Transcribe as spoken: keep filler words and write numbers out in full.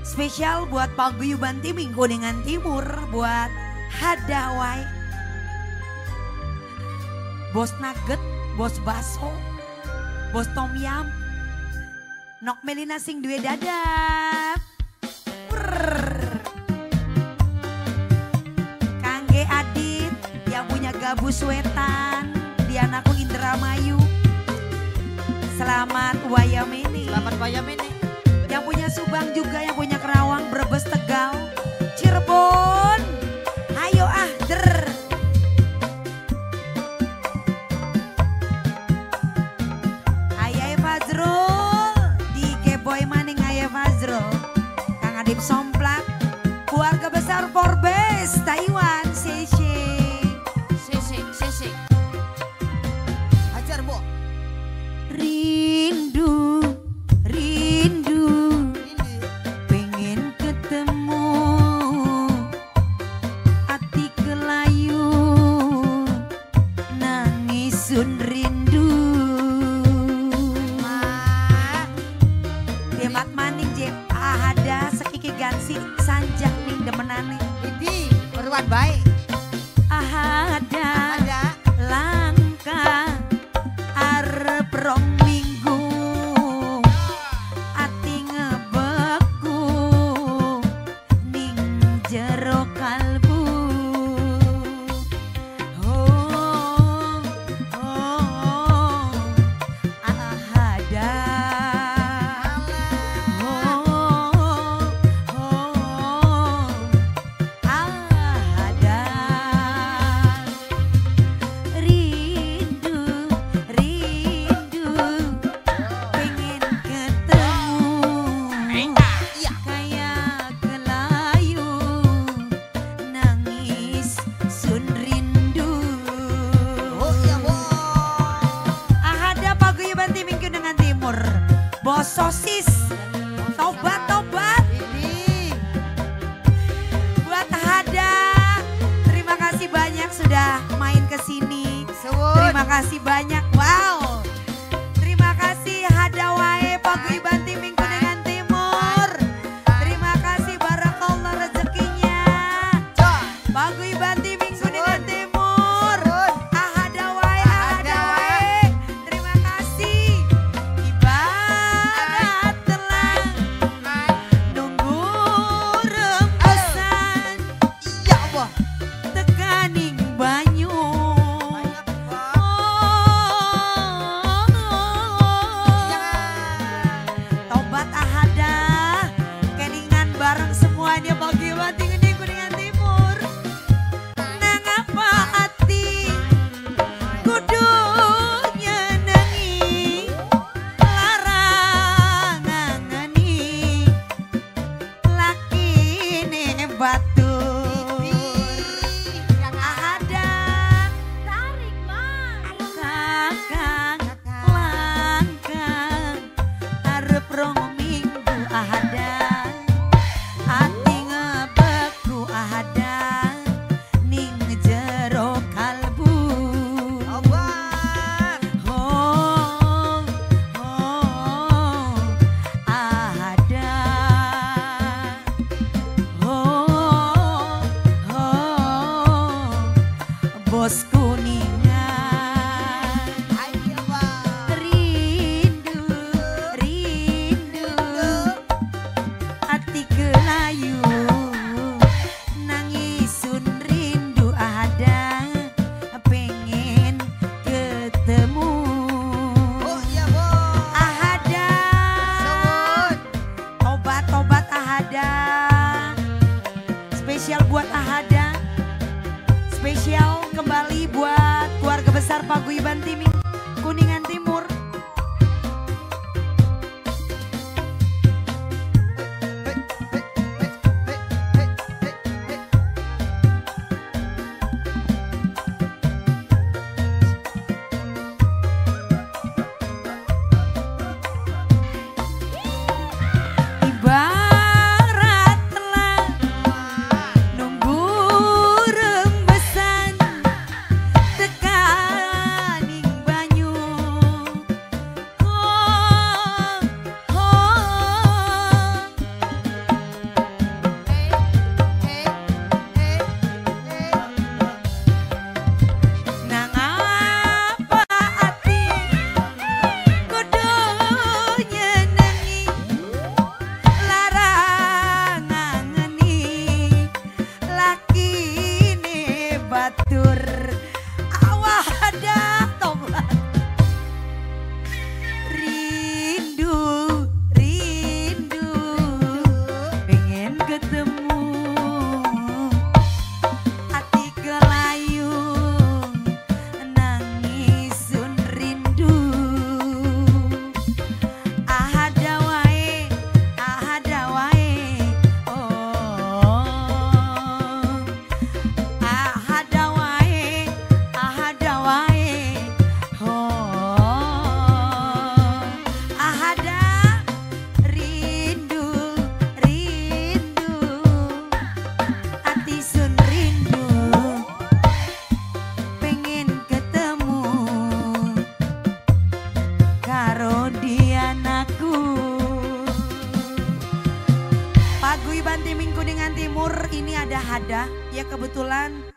Spesial buat Paguyuban Timing Kuningan Timur, buat Hadawai, Bos Nugget, Bos Baso, Bos Tom Yam, Nok Melina sing duwe dadap. Prrr. Kangge Adit yang punya gabus wetan, Dianaku Indramayu. Selamat Wayamene. Selamat Wayamene. Yang punya Subang juga, yang punya Kerawang, Brebes, Tegal, Cirebon. Ayo ah, der. Ayah Fazrul, di Keboy Maning Ayah Fazrul. Kang Adip Somplak, keluarga besar Forbes, Taiwan, Sese. Sese, sese. Hajar, Bu. Rindu, rindu, pengen ketemu, hati kelayu, nangisun rindu. Ma. Demat maning je, ahada sekiki gansi, sanjak ning demenane. Bibi, beruan baik. Ahada, Ada. langkah, arep rong minggu, ati ngebeku, ning jero kalbu. Oh, oh, ahada. Oh, oh, ahada. Rindu, rindu, pengen ketemu, Iya. kayak kelayu, nangis sun rindu. Oh iya, Bu. Ahada Paguyuban Timing Kuningan Timur, Bos Sosis, tobat tobat. Bibi. Buat Ahada, terima kasih banyak sudah main ke sini. Suwun. Terima kasih banyak. Wow. Terima kasih Hadawai Paguyuban Timing Kuningan Timur. Terima kasih barakallah rezekinya. Cok. Paguyuban Timing Kuningan Timur. Suwun. Ahadawai, ahadawai. Terima kasih. Ibarat telah nunggu rembesan, Iya, Bu. tekaning banyu. Banyak, Bu. Tobat ahada, kelingan bareng semuanya Paguyuban Timing Kuningan Timur. Nang apa hati kudunya nangis, larang ngangeni lakine batur. Ahada tarik kakang langkang, arep rong minggu ahada, ati ngebeku ahada, ning jero kalbu. Obat. Oh, oh, ahada. Oh, oh, Bos Kuningan. Ayo, Bu. Rindu, rindu, hati kelayu, nangisun rindu ada, pengen ketemu. Oh iya, Bu. Ahada, Suwun. obat-obat ahada, spesial buat ahada, spesial kembali buat keluarga besar Paguyuban Timing Kuningan Timur. Ibarat telah nunggu rembesan, tekaning banyu. Paguyuban Timing Kuningan Timur ini ada hada ya kebetulan